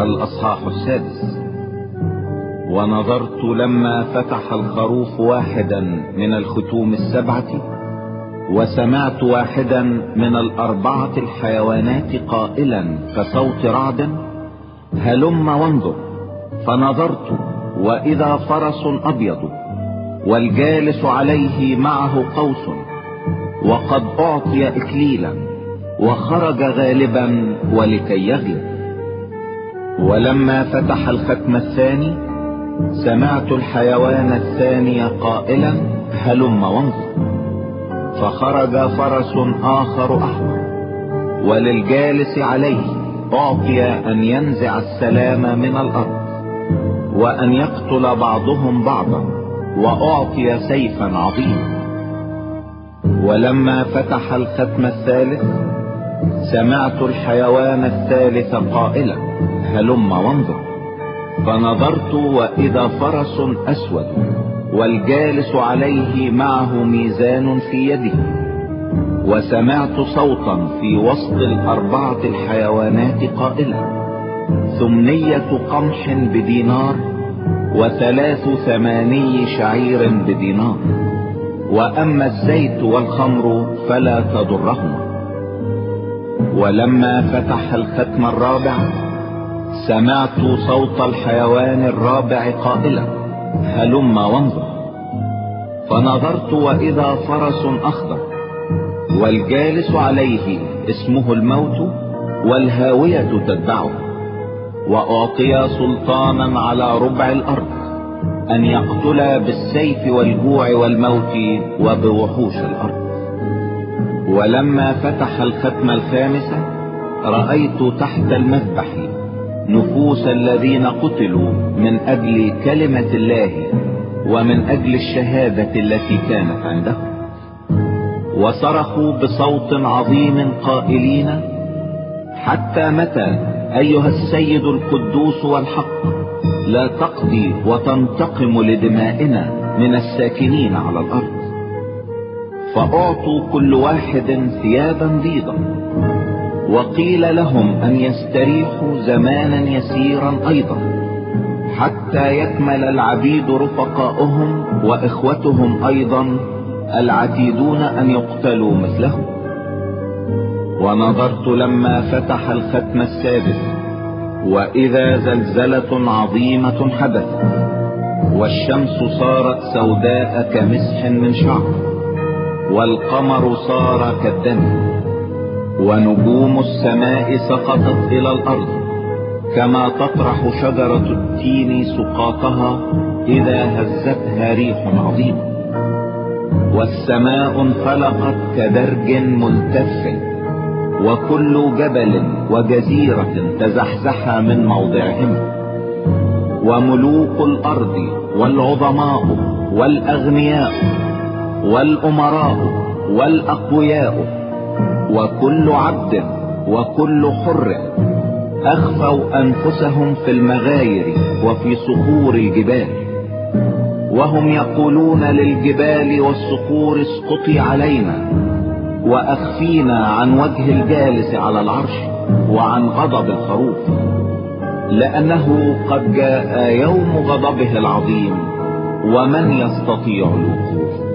الأصحاح 6. ونظرت لما فتح الخروف واحدا من الختوم 7، وسمعت واحدا من 4 الحيوانات قائلا كصوت رعد: هلم وانظر. فنظرت وإذا فرس أبيض، والجالس عليه معه قوس، وقد أعطي إكليلا، وخرج غالبا ولكي يغلب. ولما فتح الختم 2 سمعت الحيوان الثاني قائلا: هلم وانظر. فخرج فرس آخر أحمر، وللجالس عليه أعطي أن ينزع السلام من الأرض، وأن يقتل بعضهم بعضا، وأعطي سيفا عظيما. ولما فتح الختم 3 سمعت الحيوان الثالث قائلا: هلم وانظر. فنظرت وإذا فرس أسود، والجالس عليه معه ميزان في يده. وسمعت صوتا في وسط 4 الحيوانات قائلا: 8 قمح بدينار، و3 ثماني شعير بدينار، وأما الزيت والخمر فلا تضرهما. ولما فتح الختم 4 سمعت صوت الحيوان الرابع قائلا: هلم وانظر. فنظرت وإذا فرس أخضر، والجالس عليه اسمه الموت، والهاوية تتبعه. وأعطي سلطانا على ربع الأرض أن يقتل بالسيف والجوع والموت وبوحوش الأرض. ولما فتح الختم 5 رأيت تحت المذبح نفوس الذين قتلوا من أجل كلمة الله ومن أجل الشهادة التي كانت عندهم، وصرخوا بصوت عظيم قائلين: حتى متى أيها السيد القدوس والحق لا تقضي وتنتقم لدمائنا من الساكنين على الأرض؟ فأعطوا كل واحد ثيابا بيضا، وقيل لهم أن يستريحوا زمانا يسيرا أيضا، حتى يكمل العبيد رفقاؤهم وإخوتهم أيضا العتيدون أن يقتلوا مثلهم. ونظرت لما فتح الختم 6 وإذا زلزلة عظيمة حدثت، والشمس صارت سوداء كمسح من شعر، والقمر صار كالدم، ونجوم السماء سقطت إلى الأرض كما تطرح شجرة التين سقاطها إذا هزتها ريح عظيمة. والسماء انفلقت كدرج ملتف، وكل جبل وجزيرة تزحزح من موضعهما. وملوك الأرض والعظماء والأغنياء والأمراء والأقوياء وكل عبد وكل حر أخفوا أنفسهم في المغاير وفي صخور الجبال، وهم يقولون للجبال والصخور: اسقطي علينا وأخفينا عن وجه الجالس على العرش وعن غضب الخروف، لأنه قد جاء يوم غضبه العظيم، ومن يستطيع الوقوف؟